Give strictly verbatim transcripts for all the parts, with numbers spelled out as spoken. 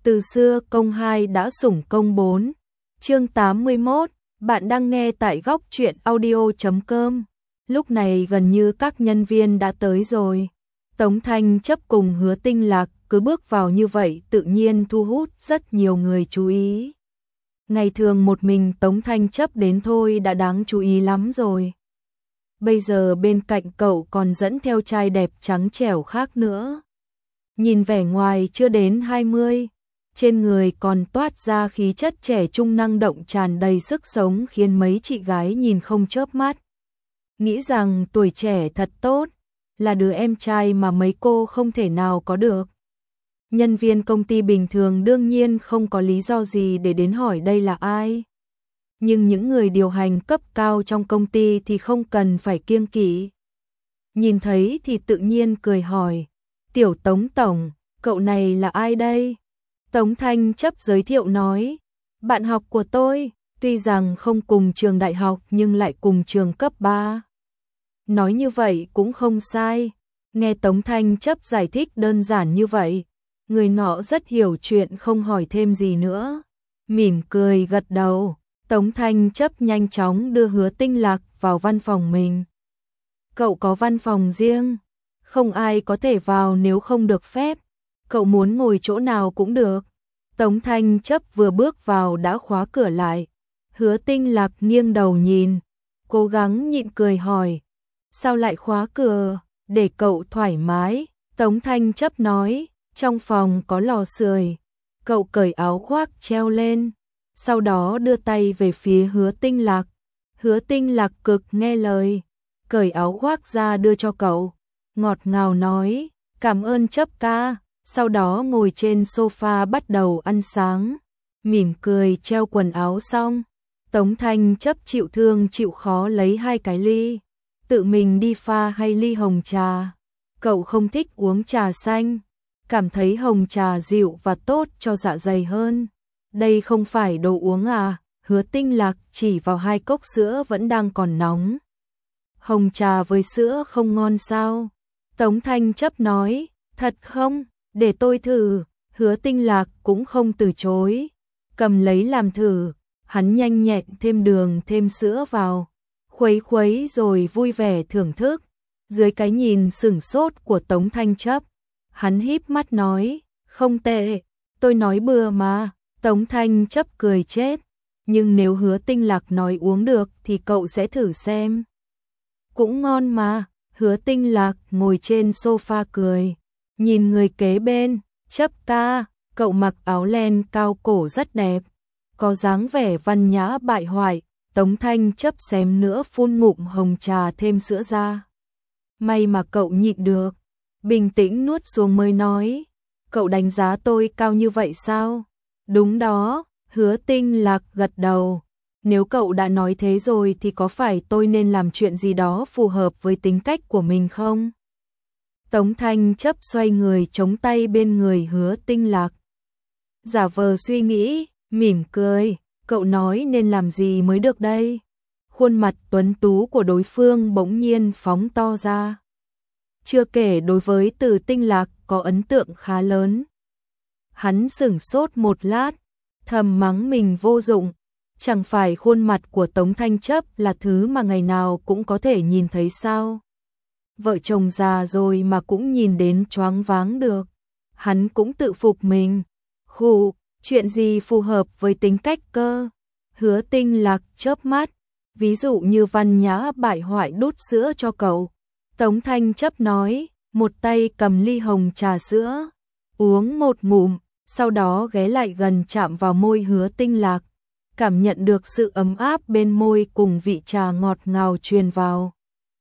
Từ xưa công hai đã sủng công bốn. Chương tám mươi mốt, bạn đang nghe tại góc truyện audio chấm com. Lúc này gần như các nhân viên đã tới rồi. Tống Thanh Chấp cùng Hứa Tinh Lạc cứ bước vào như vậy tự nhiên thu hút rất nhiều người chú ý. Ngày thường một mình Tống Thanh Chấp đến thôi đã đáng chú ý lắm rồi. Bây giờ bên cạnh cậu còn dẫn theo trai đẹp trắng trẻo khác nữa. Nhìn vẻ ngoài chưa đến hai mươi, trên người còn toát ra khí chất trẻ trung năng động tràn đầy sức sống khiến mấy chị gái nhìn không chớp mắt. Nghĩ rằng tuổi trẻ thật tốt, là đứa em trai mà mấy cô không thể nào có được. Nhân viên công ty bình thường đương nhiên không có lý do gì để đến hỏi đây là ai. Nhưng những người điều hành cấp cao trong công ty thì không cần phải kiêng kỵ. Nhìn thấy thì tự nhiên cười hỏi, tiểu Tống tổng, cậu này là ai đây? Tống Thanh Chấp giới thiệu nói, bạn học của tôi, tuy rằng không cùng trường đại học nhưng lại cùng trường cấp ba. Nói như vậy cũng không sai, nghe Tống Thanh Chấp giải thích đơn giản như vậy, người nọ rất hiểu chuyện không hỏi thêm gì nữa. Mỉm cười gật đầu, Tống Thanh Chấp nhanh chóng đưa Hứa Tinh Lạc vào văn phòng mình. Cậu có văn phòng riêng, không ai có thể vào nếu không được phép, cậu muốn ngồi chỗ nào cũng được. Tống Thanh Chấp vừa bước vào đã khóa cửa lại. Hứa Tinh Lạc nghiêng đầu nhìn, cố gắng nhịn cười hỏi, sao lại khóa cửa? Để cậu thoải mái. Tống Thanh Chấp nói, trong phòng có lò sưởi. Cậu cởi áo khoác treo lên, sau đó đưa tay về phía Hứa Tinh Lạc. Hứa Tinh Lạc cực nghe lời, cởi áo khoác ra đưa cho cậu, ngọt ngào nói, cảm ơn Chấp ca. Sau đó ngồi trên sofa bắt đầu ăn sáng, mỉm cười treo quần áo xong. Tống Thanh Chấp chịu thương chịu khó lấy hai cái ly, tự mình đi pha hai ly hồng trà. Cậu không thích uống trà xanh, cảm thấy hồng trà dịu và tốt cho dạ dày hơn. Đây không phải đồ uống à? Hứa Tinh Lạc chỉ vào hai cốc sữa vẫn đang còn nóng. Hồng trà với sữa không ngon sao? Tống Thanh Chấp nói, thật không? Để tôi thử. Hứa Tinh Lạc cũng không từ chối, cầm lấy làm thử. Hắn nhanh nhẹn thêm đường thêm sữa vào, khuấy khuấy rồi vui vẻ thưởng thức. Dưới cái nhìn sửng sốt của Tống Thanh Chấp, hắn híp mắt nói, không tệ, tôi nói bừa mà. Tống Thanh Chấp cười chết, nhưng nếu Hứa Tinh Lạc nói uống được thì cậu sẽ thử xem. Cũng ngon mà. Hứa Tinh Lạc ngồi trên sofa cười, nhìn người kế bên, Chấp ca, cậu mặc áo len cao cổ rất đẹp, có dáng vẻ văn nhã bại hoại. Tống Thanh Chấp xém nữa phun ngụm hồng trà thêm sữa ra. May mà cậu nhịn được, bình tĩnh nuốt xuống mới nói, cậu đánh giá tôi cao như vậy sao? Đúng đó. Hứa Tinh Lạc gật đầu, nếu cậu đã nói thế rồi thì có phải tôi nên làm chuyện gì đó phù hợp với tính cách của mình không? Tống Thanh Chấp xoay người chống tay bên người Hứa Tinh Lạc, giả vờ suy nghĩ, mỉm cười, cậu nói nên làm gì mới được đây? Khuôn mặt tuấn tú của đối phương bỗng nhiên phóng to ra. Chưa kể đối với Từ Tinh Lạc có ấn tượng khá lớn. Hắn sửng sốt một lát, thầm mắng mình vô dụng. Chẳng phải khuôn mặt của Tống Thanh Chấp là thứ mà ngày nào cũng có thể nhìn thấy sao? Vợ chồng già rồi mà cũng nhìn đến choáng váng được. Hắn cũng tự phục mình. Khụ, chuyện gì phù hợp với tính cách cơ? Hứa Tinh Lạc chớp mắt, ví dụ như văn nhã bại hoại đút sữa cho cậu. Tống Thanh Chấp nói, một tay cầm ly hồng trà sữa, uống một ngụm, sau đó ghé lại gần chạm vào môi Hứa Tinh Lạc, cảm nhận được sự ấm áp bên môi cùng vị trà ngọt ngào truyền vào.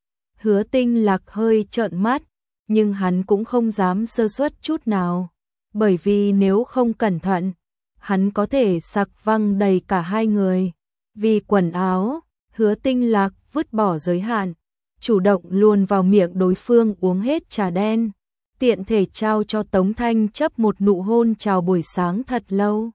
Hứa Tinh Lạc hơi trợn mắt, nhưng hắn cũng không dám sơ suất chút nào, bởi vì nếu không cẩn thận, hắn có thể sặc văng đầy cả hai người. Vì quần áo, Hứa Tinh Lạc vứt bỏ giới hạn, chủ động luồn vào miệng đối phương uống hết trà đen, tiện thể trao cho Tống Thanh Chấp một nụ hôn chào buổi sáng thật lâu.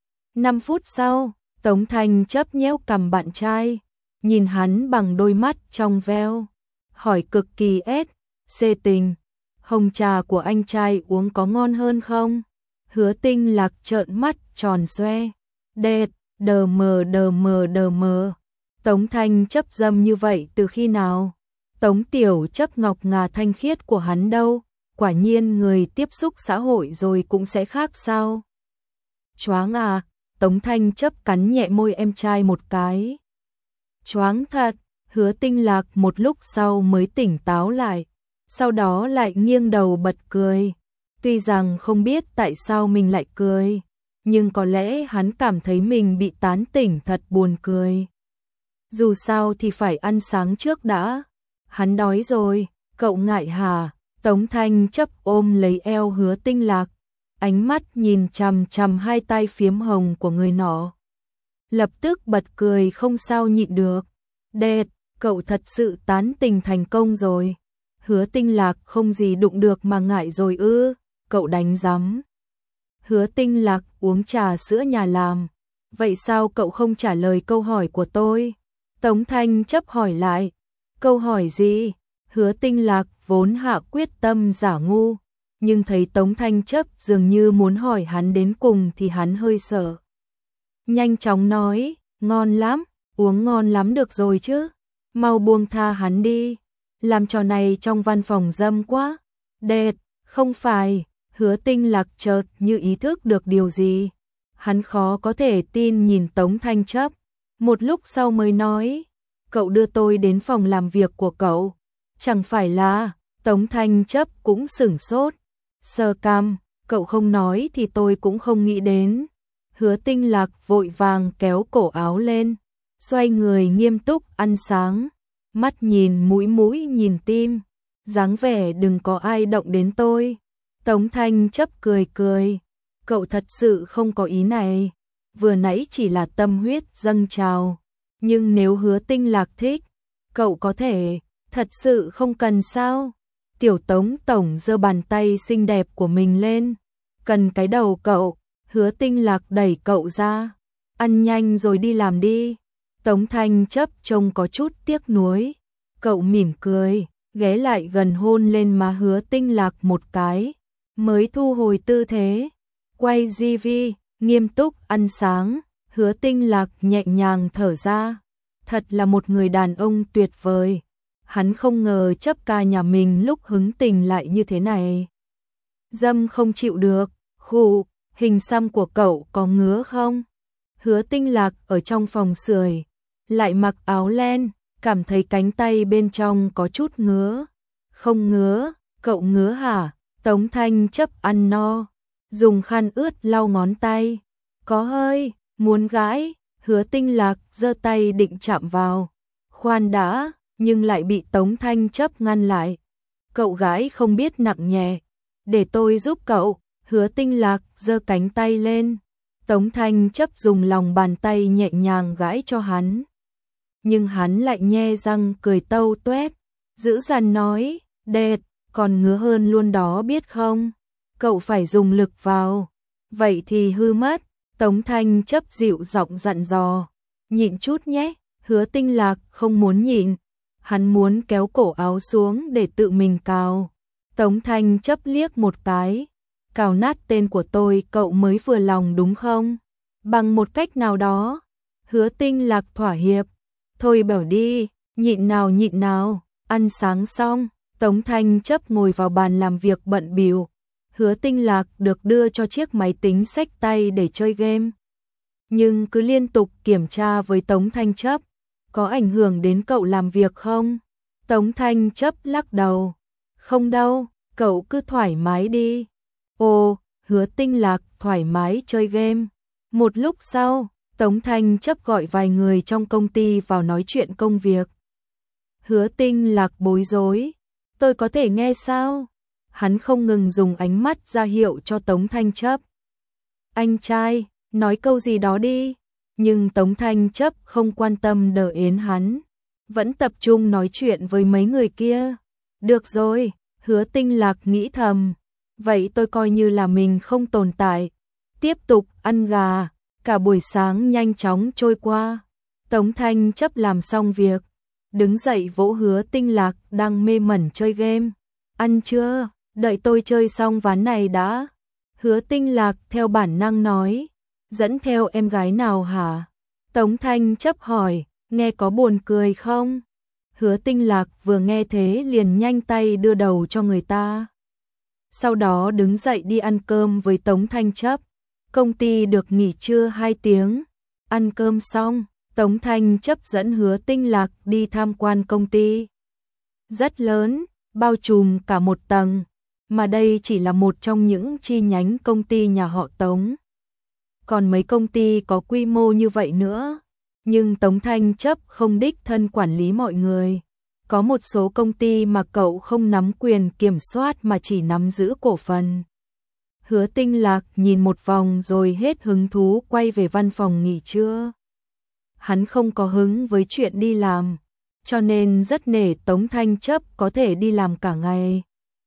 Năm phút sau, Tống Thanh Chấp nhéo cằm bạn trai, nhìn hắn bằng đôi mắt trong veo, hỏi cực kỳ ép xê tình, hồng trà của anh trai uống có ngon hơn không? Hứa Tinh Lạc trợn mắt tròn xoe. Đệt, đờ mờ đờ mờ đờ mờ. Tống Thanh Chấp dâm như vậy từ khi nào? Tống Tiểu Chấp ngọc ngà thanh khiết của hắn đâu? Quả nhiên người tiếp xúc xã hội rồi cũng sẽ khác sao? Choáng à, Tống Thanh Chấp cắn nhẹ môi em trai một cái. Choáng thật, Hứa Tinh Lạc một lúc sau mới tỉnh táo lại, sau đó lại nghiêng đầu bật cười. Tuy rằng không biết tại sao mình lại cười, nhưng có lẽ hắn cảm thấy mình bị tán tỉnh thật buồn cười. Dù sao thì phải ăn sáng trước đã. Hắn đói rồi, cậu ngại hả? Tống Thanh Chấp ôm lấy eo Hứa Tinh Lạc, ánh mắt nhìn chằm chằm hai tay phiếm hồng của người nọ. Lập tức bật cười không sao nhịn được. Đệt, cậu thật sự tán tình thành công rồi. Hứa Tinh Lạc không gì đụng được mà ngại rồi ư? Cậu đánh rắm. Hứa Tinh Lạc uống trà sữa nhà làm. Vậy sao cậu không trả lời câu hỏi của tôi? Tống Thanh Chấp hỏi lại. Câu hỏi gì? Hứa Tinh Lạc vốn hạ quyết tâm giả ngu, nhưng thấy Tống Thanh Chấp dường như muốn hỏi hắn đến cùng thì hắn hơi sợ. Nhanh chóng nói, ngon lắm, uống ngon lắm được rồi chứ. Mau buông tha hắn đi. Làm trò này trong văn phòng dâm quá. Đệt, không phải. Hứa Tinh Lạc chợt như ý thức được điều gì. Hắn khó có thể tin nhìn Tống Thanh Chấp. Một lúc sau mới nói, cậu đưa tôi đến phòng làm việc của cậu. Chẳng phải là, Tống Thanh Chấp cũng sửng sốt. Sơ cam, cậu không nói thì tôi cũng không nghĩ đến. Hứa Tinh Lạc vội vàng kéo cổ áo lên, xoay người nghiêm túc ăn sáng. Mắt nhìn mũi mũi nhìn tim, dáng vẻ đừng có ai động đến tôi. Tống Thanh Chấp cười cười, cậu thật sự không có ý này, vừa nãy chỉ là tâm huyết dâng trào, nhưng nếu Hứa Tinh Lạc thích, cậu có thể, thật sự không cần sao? Tiểu Tống tổng giơ bàn tay xinh đẹp của mình lên, cần cái đầu cậu. Hứa Tinh Lạc đẩy cậu ra, ăn nhanh rồi đi làm đi. Tống Thanh Chấp trông có chút tiếc nuối, cậu mỉm cười, ghé lại gần hôn lên má Hứa Tinh Lạc một cái, mới thu hồi tư thế, quay gi vi, nghiêm túc ăn sáng. Hứa Tinh Lạc nhẹ nhàng thở ra, thật là một người đàn ông tuyệt vời. Hắn không ngờ Chấp ca nhà mình lúc hứng tình lại như thế này. Dâm không chịu được, khụ, hình xăm của cậu có ngứa không? Hứa Tinh Lạc ở trong phòng sưởi, lại mặc áo len, cảm thấy cánh tay bên trong có chút ngứa. Không ngứa, cậu ngứa hả? Tống Thanh Chấp ăn no, dùng khăn ướt lau ngón tay. Có hơi, muốn gãi. Hứa Tinh Lạc giơ tay định chạm vào. Khoan đã, nhưng lại bị Tống Thanh Chấp ngăn lại. Cậu gãi không biết nặng nhẹ, để tôi giúp cậu. Hứa Tinh Lạc giơ cánh tay lên, Tống Thanh Chấp dùng lòng bàn tay nhẹ nhàng gãi cho hắn. Nhưng hắn lại nhe răng cười tâu tuét, dữ dằn nói, đệt, còn ngứa hơn luôn đó biết không? Cậu phải dùng lực vào, vậy thì hư mất. Tống Thanh Chấp dịu giọng dặn dò, nhịn chút nhé. Hứa Tinh Lạc không muốn nhịn, hắn muốn kéo cổ áo xuống để tự mình cào. Tống Thanh Chấp liếc một cái, cào nát tên của tôi cậu mới vừa lòng đúng không? Bằng một cách nào đó. Hứa Tinh Lạc thỏa hiệp, thôi bảo đi, nhịn nào nhịn nào. Ăn sáng xong, Tống Thanh Chấp ngồi vào bàn làm việc bận bịu. Hứa Tinh Lạc được đưa cho chiếc máy tính xách tay để chơi game. Nhưng cứ liên tục kiểm tra với Tống Thanh Chấp, có ảnh hưởng đến cậu làm việc không? Tống Thanh Chấp lắc đầu, không đâu, cậu cứ thoải mái đi. Ồ, Hứa Tinh Lạc thoải mái chơi game. Một lúc sau, Tống Thanh Chấp gọi vài người trong công ty vào nói chuyện công việc. Hứa Tinh Lạc bối rối, tôi có thể nghe sao? Hắn không ngừng dùng ánh mắt ra hiệu cho Tống Thanh Chấp. Anh trai, nói câu gì đó đi. Nhưng Tống Thanh Chấp không quan tâm đờ yến hắn, vẫn tập trung nói chuyện với mấy người kia. Được rồi, Hứa Tinh Lạc nghĩ thầm, vậy tôi coi như là mình không tồn tại. Tiếp tục ăn gà, cả buổi sáng nhanh chóng trôi qua. Tống Thanh Chấp làm xong việc, đứng dậy vỗ Hứa Tinh Lạc đang mê mẩn chơi game. Ăn chưa? Đợi tôi chơi xong ván này đã. Hứa Tinh Lạc theo bản năng nói, dẫn theo em gái nào hả? Tống Thanh Chấp hỏi, nghe có buồn cười không? Hứa Tinh Lạc vừa nghe thế liền nhanh tay đưa đầu cho người ta. Sau đó đứng dậy đi ăn cơm với Tống Thanh Chấp. Công ty được nghỉ trưa hai tiếng. Ăn cơm xong, Tống Thanh Chấp dẫn Hứa Tinh Lạc đi tham quan công ty. Rất lớn, bao trùm cả một tầng, mà đây chỉ là một trong những chi nhánh công ty nhà họ Tống. Còn mấy công ty có quy mô như vậy nữa, nhưng Tống Thanh Chấp không đích thân quản lý mọi người. Có một số công ty mà cậu không nắm quyền kiểm soát mà chỉ nắm giữ cổ phần. Hứa Tinh Lạc nhìn một vòng rồi hết hứng thú quay về văn phòng nghỉ trưa. Hắn không có hứng với chuyện đi làm, cho nên rất nể Tống Thanh Chấp có thể đi làm cả ngày.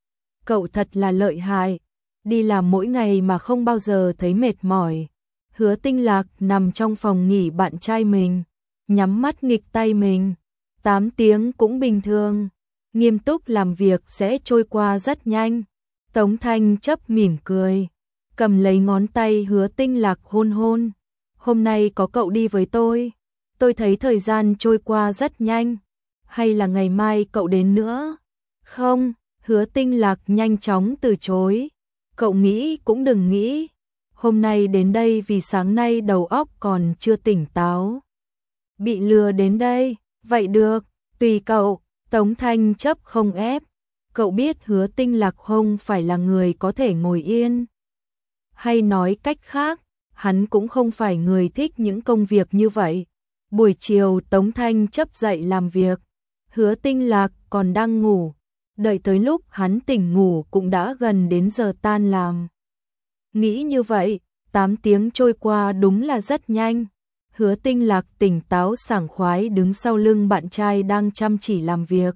Cậu thật là lợi hại, đi làm mỗi ngày mà không bao giờ thấy mệt mỏi. Hứa Tinh Lạc nằm trong phòng nghỉ bạn trai mình, nhắm mắt nghịch tay mình. tám tiếng cũng bình thường, nghiêm túc làm việc sẽ trôi qua rất nhanh. Tống Thanh Chấp mỉm cười, cầm lấy ngón tay Hứa Tinh Lạc hôn hôn. Hôm nay có cậu đi với tôi, tôi thấy thời gian trôi qua rất nhanh. Hay là ngày mai cậu đến nữa? Không, Hứa Tinh Lạc nhanh chóng từ chối. Cậu nghĩ cũng đừng nghĩ. Hôm nay đến đây vì sáng nay đầu óc còn chưa tỉnh táo. Bị lừa đến đây, vậy được, tùy cậu. Tống Thanh Chấp không ép. Cậu biết Hứa Tinh Lạc không phải là người có thể ngồi yên. Hay nói cách khác, hắn cũng không phải người thích những công việc như vậy. Buổi chiều Tống Thanh Chấp dậy làm việc, Hứa Tinh Lạc còn đang ngủ. Đợi tới lúc hắn tỉnh ngủ cũng đã gần đến giờ tan làm. Nghĩ như vậy, tám tiếng trôi qua đúng là rất nhanh. Hứa Tinh Lạc tỉnh táo sảng khoái đứng sau lưng bạn trai đang chăm chỉ làm việc.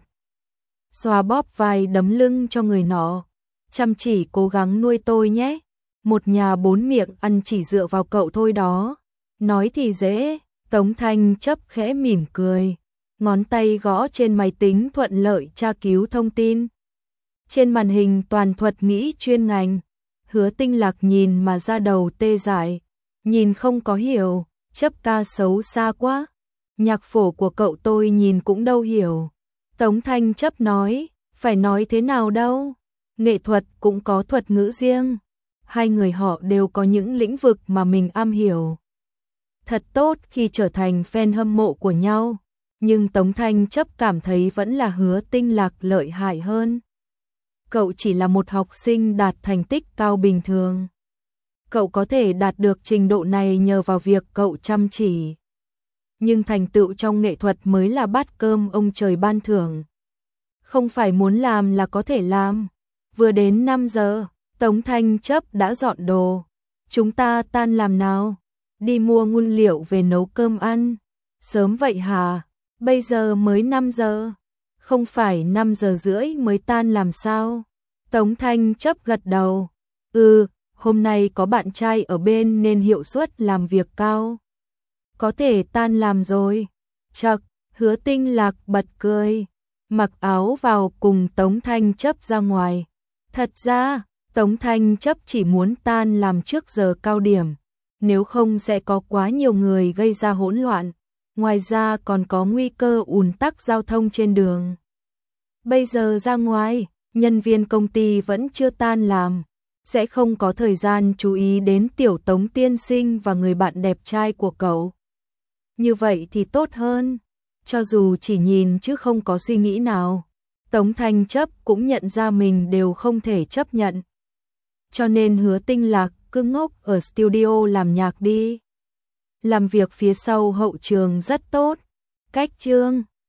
Xoa bóp vai đấm lưng cho người nọ. Chăm chỉ cố gắng nuôi tôi nhé. Một nhà bốn miệng ăn chỉ dựa vào cậu thôi đó. Nói thì dễ, Tống Thanh Chấp khẽ mỉm cười. Ngón tay gõ trên máy tính thuận lợi tra cứu thông tin. Trên màn hình toàn thuật nghĩ chuyên ngành. Hứa Tinh Lạc nhìn mà ra đầu tê dại. Nhìn không có hiểu, Chấp ca xấu xa quá. Nhạc phổ của cậu tôi nhìn cũng đâu hiểu. Tống Thanh Chấp nói, phải nói thế nào đâu. Nghệ thuật cũng có thuật ngữ riêng. Hai người họ đều có những lĩnh vực mà mình am hiểu. Thật tốt khi trở thành fan hâm mộ của nhau. Nhưng Tống Thanh Chấp cảm thấy vẫn là Hứa Tinh Lạc lợi hại hơn. Cậu chỉ là một học sinh đạt thành tích cao bình thường. Cậu có thể đạt được trình độ này nhờ vào việc cậu chăm chỉ. Nhưng thành tựu trong nghệ thuật mới là bát cơm ông trời ban thưởng. Không phải muốn làm là có thể làm. Vừa đến năm giờ, Tống Thanh Chấp đã dọn đồ. Chúng ta tan làm nào? Đi mua nguyên liệu về nấu cơm ăn. Sớm vậy hả? Bây giờ mới năm giờ. Không phải năm giờ rưỡi mới tan làm sao? Tống Thanh Chấp gật đầu. Ừ, hôm nay có bạn trai ở bên nên hiệu suất làm việc cao. Có thể tan làm rồi. Chậc, Hứa Tinh Lạc bật cười. Mặc áo vào cùng Tống Thanh Chấp ra ngoài. Thật ra, Tống Thanh Chấp chỉ muốn tan làm trước giờ cao điểm. Nếu không sẽ có quá nhiều người gây ra hỗn loạn. Ngoài ra còn có nguy cơ ùn tắc giao thông trên đường. Bây giờ ra ngoài, nhân viên công ty vẫn chưa tan làm. Sẽ không có thời gian chú ý đến tiểu Tống tiên sinh và người bạn đẹp trai của cậu. Như vậy thì tốt hơn. Cho dù chỉ nhìn chứ không có suy nghĩ nào. Tống Thanh Chấp cũng nhận ra mình đều không thể chấp nhận. Cho nên Hứa Tinh Lạc cứ ngốc ở studio làm nhạc đi. Làm việc phía sau hậu trường rất tốt. Cách chương